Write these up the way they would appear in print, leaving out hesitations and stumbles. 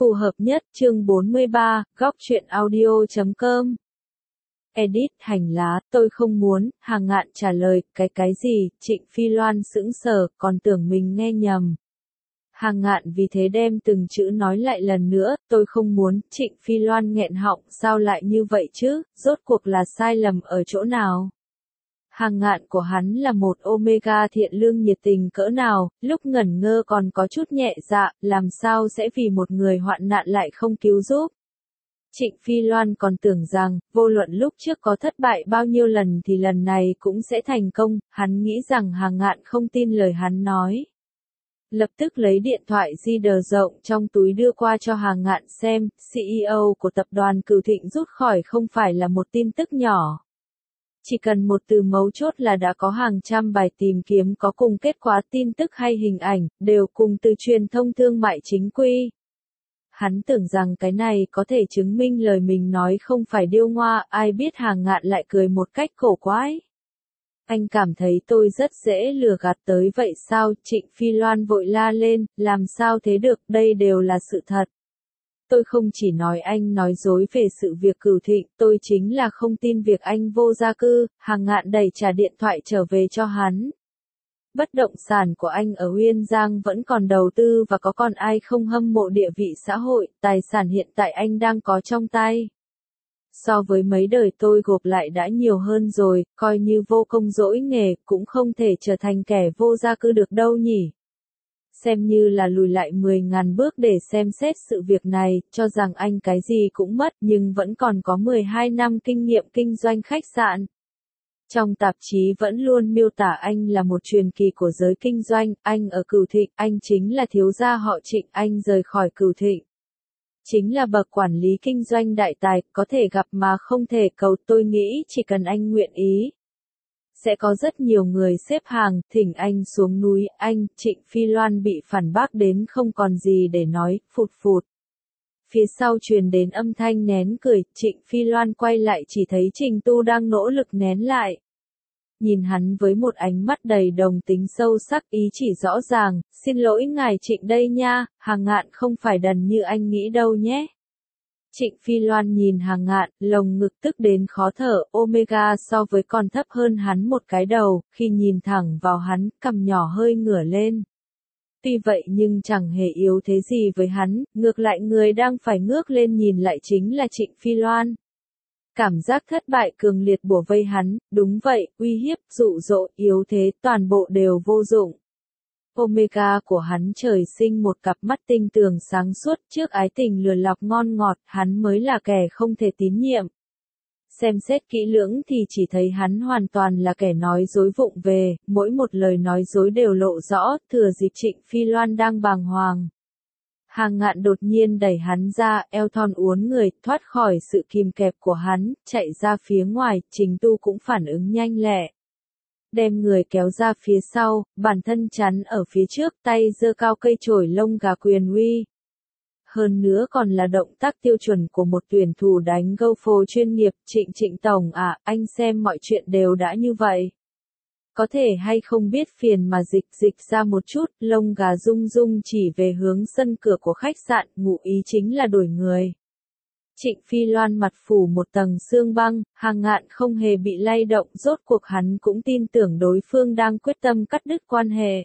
Phù hợp nhất, chương 43, góc truyện audio.com. Edit, hành lá, tôi không muốn, Hàng Ngạn trả lời, cái gì, Trịnh Phi Loan sững sờ, còn tưởng mình nghe nhầm. Hàng Ngạn vì thế đem từng chữ nói lại lần nữa, tôi không muốn, Trịnh Phi Loan nghẹn họng, sao lại như vậy chứ, rốt cuộc là sai lầm ở chỗ nào? Hàng Ngạn của hắn là một Omega thiện lương nhiệt tình cỡ nào, lúc ngẩn ngơ còn có chút nhẹ dạ, làm sao sẽ vì một người hoạn nạn lại không cứu giúp. Trịnh Phi Loan còn tưởng rằng, vô luận lúc trước có thất bại bao nhiêu lần thì lần này cũng sẽ thành công, hắn nghĩ rằng Hàng Ngạn không tin lời hắn nói. Lập tức lấy điện thoại di rộng trong túi đưa qua cho Hàng Ngạn xem, CEO của tập đoàn Cửu Thịnh rút khỏi không phải là một tin tức nhỏ. Chỉ cần một từ mấu chốt là đã có hàng trăm bài tìm kiếm có cùng kết quả tin tức hay hình ảnh, đều cùng từ truyền thông thương mại chính quy. Hắn tưởng rằng cái này có thể chứng minh lời mình nói không phải điêu ngoa, ai biết Hàng Ngạn lại cười một cách cổ quái. Anh cảm thấy tôi rất dễ lừa gạt tới vậy sao? Trịnh Phi Loan vội la lên, làm sao thế được, đây đều là sự thật. Tôi không chỉ nói anh nói dối về sự việc Cửu Thịnh, tôi chính là không tin việc anh vô gia cư. Hàng Ngạn đẩy trả điện thoại trở về cho hắn. Bất động sản của anh ở Uyên Giang vẫn còn đầu tư và có còn ai không hâm mộ địa vị xã hội, tài sản hiện tại anh đang có trong tay. So với mấy đời tôi gộp lại đã nhiều hơn rồi, coi như vô công dỗi nghề, cũng không thể trở thành kẻ vô gia cư được đâu nhỉ. Xem như là lùi lại 10.000 bước để xem xét sự việc này, cho rằng anh cái gì cũng mất nhưng vẫn còn có 12 năm kinh nghiệm kinh doanh khách sạn. Trong tạp chí vẫn luôn miêu tả anh là một truyền kỳ của giới kinh doanh, anh ở Cửu Thịnh, anh chính là thiếu gia họ Trịnh, anh rời khỏi Cửu Thịnh. Chính là bậc quản lý kinh doanh đại tài, có thể gặp mà không thể cầu, tôi nghĩ chỉ cần anh nguyện ý. Sẽ có rất nhiều người xếp hàng, thỉnh anh xuống núi, anh, Trịnh Phi Loan bị phản bác đến không còn gì để nói, phụt phụt. Phía sau truyền đến âm thanh nén cười, Trịnh Phi Loan quay lại chỉ thấy Trình Tu đang nỗ lực nén lại. Nhìn hắn với một ánh mắt đầy đồng tính sâu sắc, ý chỉ rõ ràng, xin lỗi ngài Trịnh đây nha, Hàng Ngạn không phải đần như anh nghĩ đâu nhé. Trịnh Phi Loan nhìn Hàng Ngạn, lồng ngực tức đến khó thở, Omega so với còn thấp hơn hắn một cái đầu, khi nhìn thẳng vào hắn, cằm nhỏ hơi ngửa lên. Tuy vậy nhưng chẳng hề yếu thế gì với hắn, ngược lại người đang phải ngước lên nhìn lại chính là Trịnh Phi Loan. Cảm giác thất bại cường liệt bủa vây hắn, đúng vậy, uy hiếp, dụ dỗ, yếu thế, toàn bộ đều vô dụng. Omega của hắn trời sinh một cặp mắt tinh tường sáng suốt, trước ái tình lừa lọc ngon ngọt, hắn mới là kẻ không thể tín nhiệm. Xem xét kỹ lưỡng thì chỉ thấy hắn hoàn toàn là kẻ nói dối vụng về, mỗi một lời nói dối đều lộ rõ, thừa dịp Trịnh Phi Loan đang bàng hoàng. Hàng Ngạn đột nhiên đẩy hắn ra, eo thon uốn người, thoát khỏi sự kìm kẹp của hắn, chạy ra phía ngoài, Trình Tu cũng phản ứng nhanh lẹ. Đem người kéo ra phía sau, bản thân chắn ở phía trước, tay giơ cao cây chổi lông gà quyền uy. Hơn nữa còn là động tác tiêu chuẩn của một tuyển thủ đánh golf chuyên nghiệp, Trịnh Tổng à, anh xem mọi chuyện đều đã như vậy. Có thể hay không biết phiền mà dịch ra một chút, lông gà rung rung chỉ về hướng sân cửa của khách sạn, ngụ ý chính là đuổi người. Trịnh Phi Loan mặt phủ một tầng sương băng, Hàng Ngạn không hề bị lay động, rốt cuộc hắn cũng tin tưởng đối phương đang quyết tâm cắt đứt quan hệ.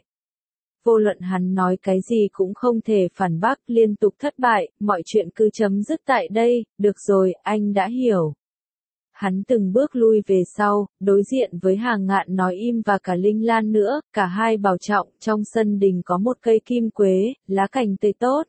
Vô luận hắn nói cái gì cũng không thể phản bác, liên tục thất bại, mọi chuyện cứ chấm dứt tại đây, được rồi, anh đã hiểu. Hắn từng bước lui về sau, đối diện với Hàng Ngạn nói im và cả Linh Lan nữa, cả hai bảo trọng, trong sân đình có một cây kim quế, lá cành tươi tốt.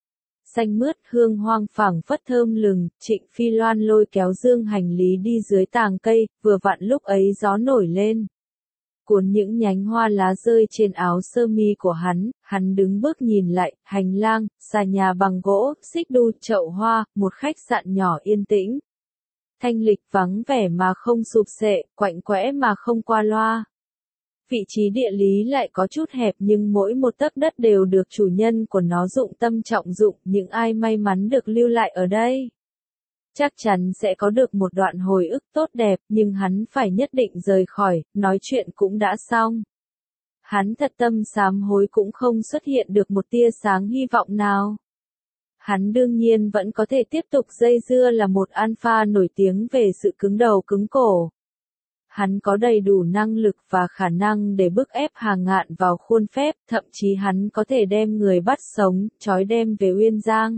Xanh mướt, hương hoang phảng phất thơm lừng, Trịnh Phi Loan lôi kéo dương hành lý đi dưới tàng cây, vừa vặn lúc ấy gió nổi lên. Cuốn những nhánh hoa lá rơi trên áo sơ mi của hắn đứng bước nhìn lại, hành lang, xà nhà bằng gỗ, xích đu, chậu hoa, một khách sạn nhỏ yên tĩnh. Thanh lịch vắng vẻ mà không sụp sệ, quạnh quẽ mà không qua loa. Vị trí địa lý lại có chút hẹp nhưng mỗi một tấc đất đều được chủ nhân của nó dụng tâm trọng dụng, những ai may mắn được lưu lại ở đây. Chắc chắn sẽ có được một đoạn hồi ức tốt đẹp, nhưng hắn phải nhất định rời khỏi, nói chuyện cũng đã xong. Hắn thật tâm sám hối cũng không xuất hiện được một tia sáng hy vọng nào. hắn đương nhiên vẫn có thể tiếp tục dây dưa là một alpha nổi tiếng về sự cứng đầu cứng cổ. Hắn có đầy đủ năng lực và khả năng để bức ép Hàng Ngạn vào khuôn phép, thậm chí hắn có thể đem người bắt sống, trói đem về Uyên Giang.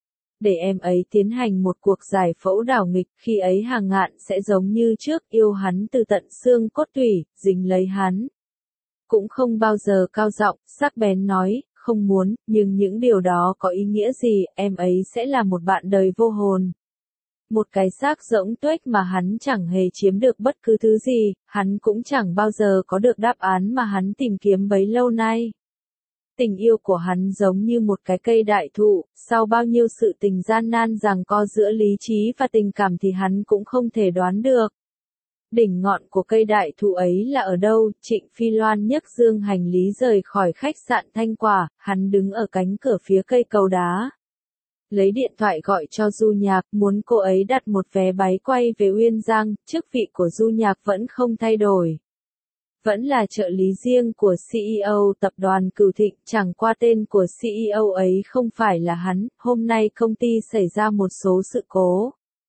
Để em ấy tiến hành một cuộc giải phẫu đảo nghịch, khi ấy Hàng Ngạn sẽ giống như trước, yêu hắn từ tận xương cốt tủy, dính lấy hắn. Cũng không bao giờ cao giọng, sắc bén nói, không muốn, nhưng những điều đó có ý nghĩa gì, em ấy sẽ là một bạn đời vô hồn. Một cái xác rỗng tuếch mà hắn chẳng hề chiếm được bất cứ thứ gì, hắn cũng chẳng bao giờ có được đáp án mà hắn tìm kiếm bấy lâu nay. Tình yêu của hắn giống như một cái cây đại thụ, sau bao nhiêu sự tình gian nan giằng co giữa lý trí và tình cảm thì hắn cũng không thể đoán được. Đỉnh ngọn của cây đại thụ ấy là ở đâu? Trịnh Phi Loan nhấc dương hành lý rời khỏi khách sạn Thanh Quả, hắn đứng ở cánh cửa phía cây cầu đá. Lấy điện thoại gọi cho Du Nhạc, muốn cô ấy đặt một vé máy quay về Uyên Giang, chức vị của Du Nhạc vẫn không thay đổi. Vẫn là trợ lý riêng của CEO tập đoàn Cửu Thịnh, chẳng qua tên của CEO ấy không phải là hắn, hôm nay công ty xảy ra một số sự cố.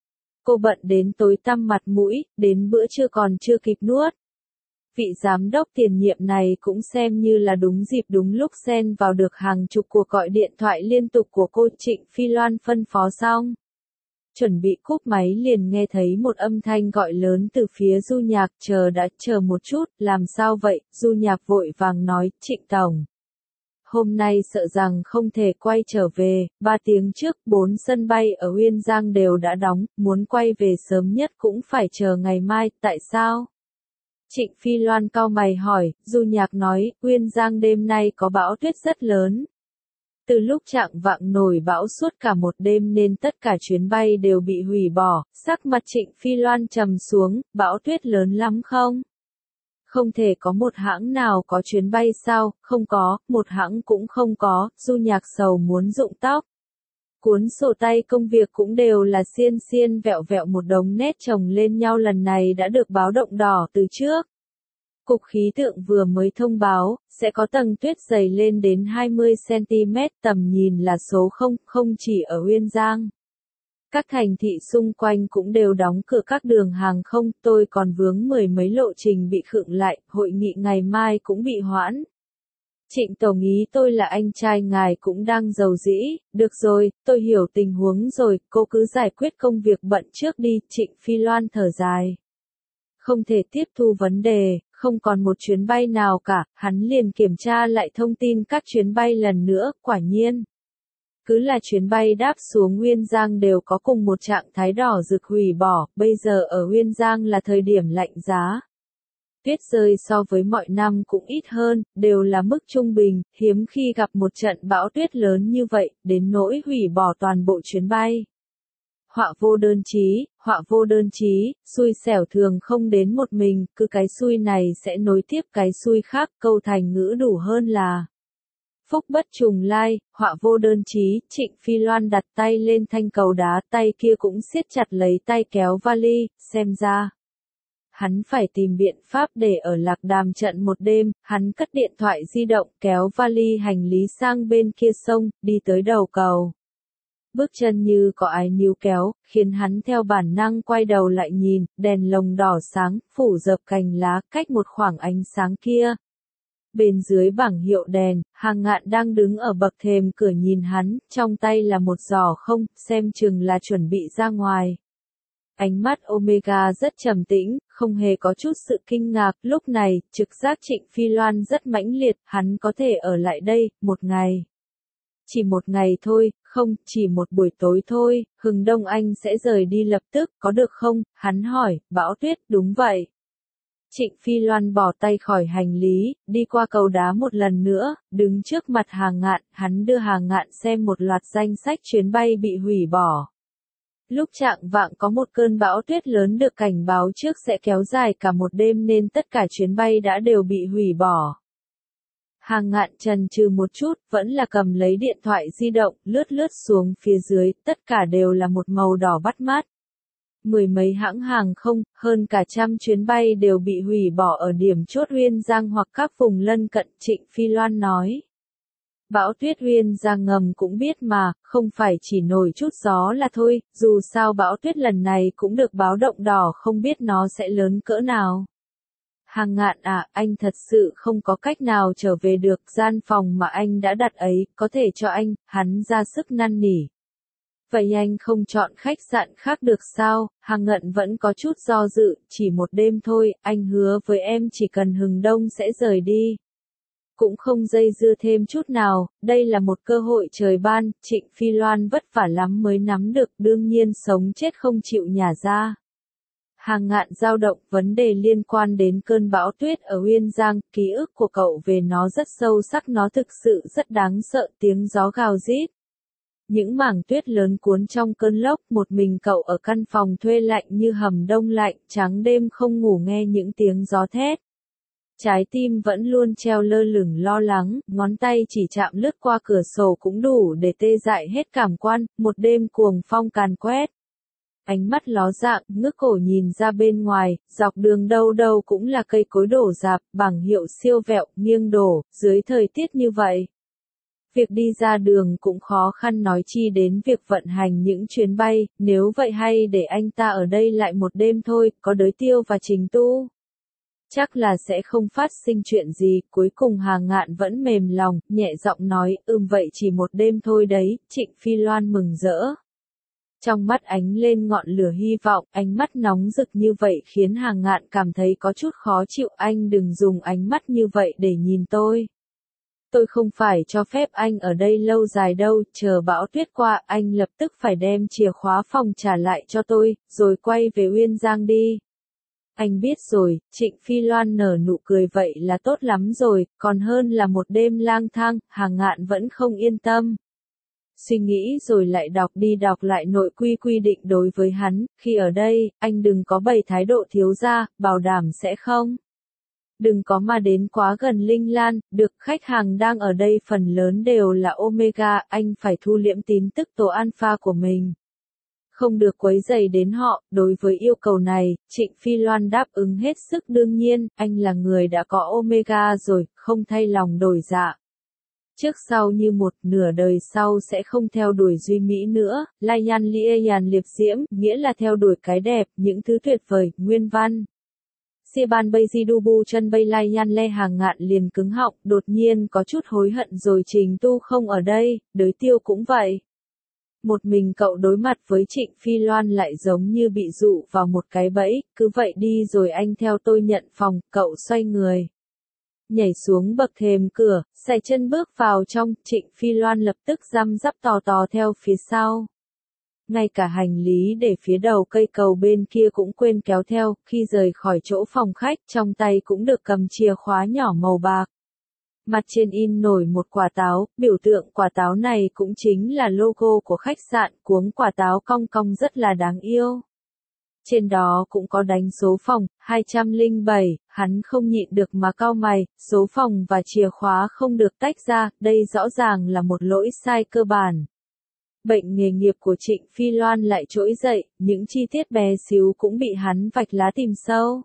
Cô bận đến tối tăm mặt mũi, đến bữa trưa còn chưa kịp nuốt. Vị giám đốc tiền nhiệm này cũng xem như là đúng dịp đúng lúc xen vào được hàng chục cuộc gọi điện thoại liên tục của cô. Trịnh Phi Loan phân phó xong. Chuẩn bị cúp máy liền nghe thấy một âm thanh gọi lớn từ phía Du Nhạc, chờ một chút, làm sao vậy? Du Nhạc vội vàng nói, Trịnh Tổng. Hôm nay sợ rằng không thể quay trở về, 3 tiếng trước 4 sân bay ở Uyên Giang đều đã đóng, muốn quay về sớm nhất cũng phải chờ ngày mai, tại sao? Trịnh Phi Loan cau mày hỏi, Du Nhạc nói, Uyên Giang đêm nay có bão tuyết rất lớn. Từ lúc chạng vạng nổi bão suốt cả một đêm nên tất cả chuyến bay đều bị hủy bỏ, sắc mặt Trịnh Phi Loan trầm xuống, bão tuyết lớn lắm không? Không thể có một hãng nào có chuyến bay sao? Không có, một hãng cũng không có. Du Nhạc sầu muốn rụng tóc. Cuốn sổ tay công việc cũng đều là xiên xiên vẹo vẹo một đống nét chồng lên nhau, lần này đã được báo động đỏ từ trước. Cục khí tượng vừa mới thông báo, sẽ có tầng tuyết dày lên đến 20 cm, tầm nhìn là số 0, không chỉ ở Uyên Giang. Các thành thị xung quanh cũng đều đóng cửa các đường hàng không, tôi còn vướng 10 mấy lộ trình bị khựng lại, hội nghị ngày mai cũng bị hoãn. Trịnh Tổng ý tôi là anh trai ngài cũng đang giàu dĩ, được rồi, tôi hiểu tình huống rồi, cô cứ giải quyết công việc bận trước đi. Trịnh Phi Loan thở dài. Không thể tiếp thu vấn đề, không còn một chuyến bay nào cả, hắn liền kiểm tra lại thông tin các chuyến bay lần nữa, quả nhiên. Cứ là chuyến bay đáp xuống Uyên Giang đều có cùng một trạng thái đỏ rực hủy bỏ, bây giờ ở Uyên Giang là thời điểm lạnh giá. Tuyết rơi so với mọi năm cũng ít hơn, đều là mức trung bình, hiếm khi gặp một trận bão tuyết lớn như vậy, đến nỗi hủy bỏ toàn bộ chuyến bay. Họa vô đơn chí, xui xẻo thường không đến một mình, cứ cái xui này sẽ nối tiếp cái xui khác, câu thành ngữ đủ hơn là phúc bất trùng lai, họa vô đơn chí. Trịnh Phi Loan đặt tay lên thanh cầu đá, tay kia cũng siết chặt lấy tay kéo vali, xem ra. Hắn phải tìm biện pháp để ở Lạc Đàm trận một đêm, hắn cất điện thoại di động kéo vali hành lý sang bên kia sông, đi tới đầu cầu. Bước chân như có ai níu kéo, khiến hắn theo bản năng quay đầu lại nhìn, đèn lồng đỏ sáng, phủ dập cành lá, cách một khoảng ánh sáng kia. Bên dưới bảng hiệu đèn, Hàng Ngạn đang đứng ở bậc thềm cửa nhìn hắn, trong tay là một giỏ không, xem chừng là chuẩn bị ra ngoài. Ánh mắt Omega rất trầm tĩnh, không hề có chút sự kinh ngạc, lúc này, trực giác Trịnh Phi Loan rất mãnh liệt, hắn có thể ở lại đây, một ngày. Chỉ một ngày thôi, không, chỉ một buổi tối thôi, Hừng Đông Anh sẽ rời đi lập tức, có được không? Hắn hỏi, bão tuyết, đúng vậy. Trịnh Phi Loan bỏ tay khỏi hành lý, đi qua cầu đá một lần nữa, đứng trước mặt Hàng Ngạn, hắn đưa Hàng Ngạn xem một loạt danh sách chuyến bay bị hủy bỏ. Lúc chạng vạng có một cơn bão tuyết lớn được cảnh báo trước sẽ kéo dài cả một đêm nên tất cả chuyến bay đã đều bị hủy bỏ. Hàng Ngạn chần chừ một chút, vẫn là cầm lấy điện thoại di động, lướt xuống phía dưới, tất cả đều là một màu đỏ bắt mắt. Mười mấy hãng hàng không, hơn cả 100 chuyến bay đều bị hủy bỏ ở điểm chốt Uyên Giang hoặc các vùng lân cận. Trịnh Phi Loan nói. Bão tuyết Uyên Giang ngầm cũng biết mà, không phải chỉ nổi chút gió là thôi, dù sao bão tuyết lần này cũng được báo động đỏ, không biết nó sẽ lớn cỡ nào. Hàng Ngạn à, anh thật sự không có cách nào trở về được, gian phòng mà anh đã đặt ấy, có thể cho anh, hắn ra sức năn nỉ. Vậy anh không chọn khách sạn khác được sao? Hàng Ngạn vẫn có chút do dự, chỉ một đêm thôi, anh hứa với em chỉ cần hừng đông sẽ rời đi. Cũng không dây dưa thêm chút nào, đây là một cơ hội trời ban, Trịnh Phi Loan vất vả lắm mới nắm được, đương nhiên sống chết không chịu nhả ra. Hàng Ngạn dao động, vấn đề liên quan đến cơn bão tuyết ở Uyên Giang, ký ức của cậu về nó rất sâu sắc, nó thực sự rất đáng sợ, tiếng gió gào rít. Những mảng tuyết lớn cuốn trong cơn lốc, một mình cậu ở căn phòng thuê lạnh như hầm đông lạnh, trắng đêm không ngủ nghe những tiếng gió thét. Trái tim vẫn luôn treo lơ lửng lo lắng, ngón tay chỉ chạm lướt qua cửa sổ cũng đủ để tê dại hết cảm quan, một đêm cuồng phong càn quét. Ánh mắt ló dạng, ngước cổ nhìn ra bên ngoài, dọc đường đâu đâu cũng là cây cối đổ rạp, bảng hiệu siêu vẹo, nghiêng đổ, dưới thời tiết như vậy. Việc đi ra đường cũng khó khăn nói chi đến việc vận hành những chuyến bay, nếu vậy hay để anh ta ở đây lại một đêm thôi, có Đới Tiêu và Trình Tu. Chắc là sẽ không phát sinh chuyện gì, cuối cùng Hàng Ngạn vẫn mềm lòng, nhẹ giọng nói, vậy chỉ một đêm thôi đấy, Trịnh Phi Loan mừng rỡ. Trong mắt ánh lên ngọn lửa hy vọng, ánh mắt nóng rực như vậy khiến Hàng Ngạn cảm thấy có chút khó chịu, anh đừng dùng ánh mắt như vậy để nhìn tôi. Tôi không phải cho phép anh ở đây lâu dài đâu, chờ bão tuyết qua, anh lập tức phải đem chìa khóa phòng trả lại cho tôi, rồi quay về Uyên Giang đi. Anh biết rồi, Trịnh Phi Loan nở nụ cười, vậy là tốt lắm rồi, còn hơn là một đêm lang thang, Hàng Ngạn vẫn không yên tâm. Suy nghĩ rồi lại đọc đi đọc lại nội quy định đối với hắn, khi ở đây, anh đừng có bày thái độ thiếu gia, bảo đảm sẽ không. Đừng có mà đến quá gần Linh Lan, được, khách hàng đang ở đây phần lớn đều là Omega, anh phải thu liễm tín tức tố alpha của mình. Không được quấy rầy đến họ, đối với yêu cầu này, Trịnh Phi Loan đáp ứng hết sức, đương nhiên, anh là người đã có Omega rồi, không thay lòng đổi dạ. Trước sau như một, nửa đời sau sẽ không theo đuổi duy mỹ nữa, Layan Liayan liệp diễm, nghĩa là theo đuổi cái đẹp, những thứ tuyệt vời, nguyên văn. Siban bây di dubu chân bây Layan le. Hàng Ngạn liền cứng họng, đột nhiên có chút hối hận rồi, Trình Tu không ở đây, Đới Tiêu cũng vậy. Một mình cậu đối mặt với Trịnh Phi Loan lại giống như bị dụ vào một cái bẫy, cứ vậy đi rồi anh theo tôi nhận phòng, cậu xoay người. Nhảy xuống bậc thềm cửa, xài chân bước vào trong, Trịnh Phi Loan lập tức răm rắp tò tò theo phía sau. Ngay cả hành lý để phía đầu cây cầu bên kia cũng quên kéo theo, khi rời khỏi chỗ phòng khách, trong tay cũng được cầm chìa khóa nhỏ màu bạc. Mặt trên in nổi một quả táo, biểu tượng quả táo này cũng chính là logo của khách sạn, cuống quả táo cong cong rất là đáng yêu. Trên đó cũng có đánh số phòng, 207, hắn không nhịn được mà cau mày, số phòng và chìa khóa không được tách ra, đây rõ ràng là một lỗi sai cơ bản. Bệnh nghề nghiệp của Trịnh Phi Loan lại trỗi dậy, những chi tiết bé xíu cũng bị hắn vạch lá tìm sâu.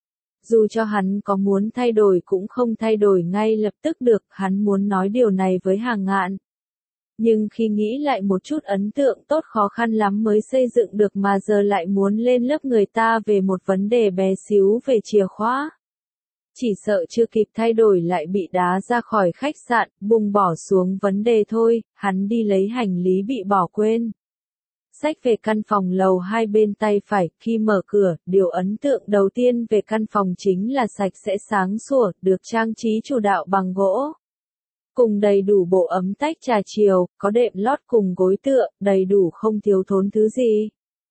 Dù cho hắn có muốn thay đổi cũng không thay đổi ngay lập tức được, hắn muốn nói điều này với Hàng Ngạn. Nhưng khi nghĩ lại một chút, ấn tượng tốt khó khăn lắm mới xây dựng được mà giờ lại muốn lên lớp người ta về một vấn đề bé xíu về chìa khóa. Chỉ sợ chưa kịp thay đổi lại bị đá ra khỏi khách sạn, bùng bỏ xuống vấn đề thôi, hắn đi lấy hành lý bị bỏ quên. Xách về căn phòng lầu 2 bên tay phải, khi mở cửa, điều ấn tượng đầu tiên về căn phòng chính là sạch sẽ sáng sủa, được trang trí chủ đạo bằng gỗ. Cùng đầy đủ bộ ấm tách trà chiều, có đệm lót cùng gối tựa, đầy đủ không thiếu thốn thứ gì.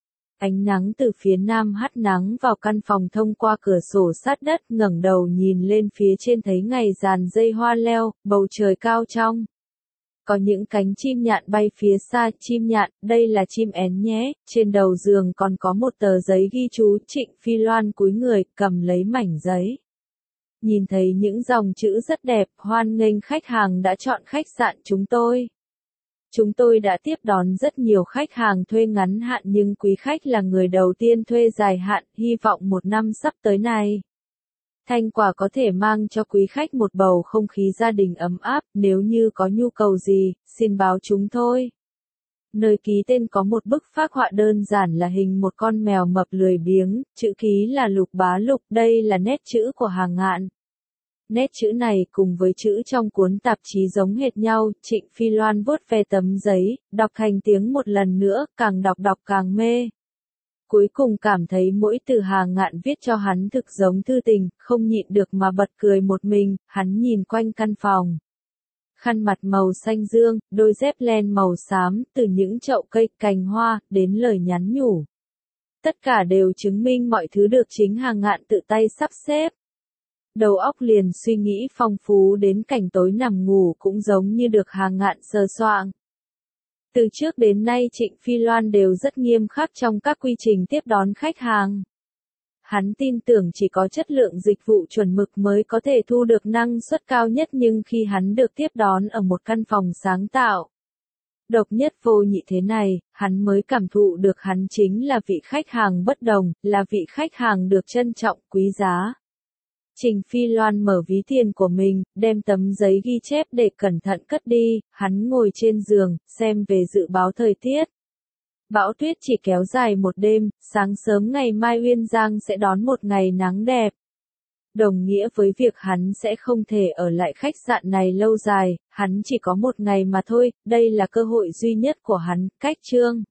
Ánh nắng từ phía nam hắt nắng vào căn phòng thông qua cửa sổ sát đất, ngẩng đầu nhìn lên phía trên thấy ngày dàn dây hoa leo, bầu trời cao trong. Có những cánh chim nhạn bay phía xa, chim nhạn, đây là chim én nhé, trên đầu giường còn có một tờ giấy ghi chú, Trịnh Phi Loan cúi người, cầm lấy mảnh giấy. Nhìn thấy những dòng chữ rất đẹp, hoan nghênh khách hàng đã chọn khách sạn chúng tôi. Chúng tôi đã tiếp đón rất nhiều khách hàng thuê ngắn hạn nhưng quý khách là người đầu tiên thuê dài hạn, hy vọng một năm sắp tới này. Thanh quả có thể mang cho quý khách một bầu không khí gia đình ấm áp, nếu như có nhu cầu gì, xin báo chúng tôi. Nơi ký tên có một bức phác họa đơn giản là hình một con mèo mập lười biếng, chữ ký là Lục Bá Lục, đây là nét chữ của Hàng Ngạn. Nét chữ này cùng với chữ trong cuốn tạp chí giống hệt nhau, Trịnh Phi Loan vuốt ve tấm giấy, đọc thành tiếng một lần nữa, càng đọc càng mê. Cuối cùng cảm thấy mỗi từ Hàng Ngạn viết cho hắn thực giống thư tình, không nhịn được mà bật cười một mình, hắn nhìn quanh căn phòng. Khăn mặt màu xanh dương, đôi dép len màu xám, từ những chậu cây, cành hoa, đến lời nhắn nhủ. Tất cả đều chứng minh mọi thứ được chính Hàng Ngạn tự tay sắp xếp. Đầu óc liền suy nghĩ phong phú đến cảnh tối nằm ngủ cũng giống như được Hàng Ngạn sờ soạng. Từ trước đến nay Trịnh Phi Loan đều rất nghiêm khắc trong các quy trình tiếp đón khách hàng. Hắn tin tưởng chỉ có chất lượng dịch vụ chuẩn mực mới có thể thu được năng suất cao nhất, nhưng khi hắn được tiếp đón ở một căn phòng sáng tạo, độc nhất vô nhị thế này, hắn mới cảm thụ được hắn chính là vị khách hàng bất đồng, là vị khách hàng được trân trọng, quý giá. Trịnh Phi Loan mở ví tiền của mình, đem tấm giấy ghi chép để cẩn thận cất đi, hắn ngồi trên giường, xem về dự báo thời tiết. Bão tuyết chỉ kéo dài một đêm, sáng sớm ngày mai Uyên Giang sẽ đón một ngày nắng đẹp. Đồng nghĩa với việc hắn sẽ không thể ở lại khách sạn này lâu dài, hắn chỉ có một ngày mà thôi, đây là cơ hội duy nhất của hắn, cách chương.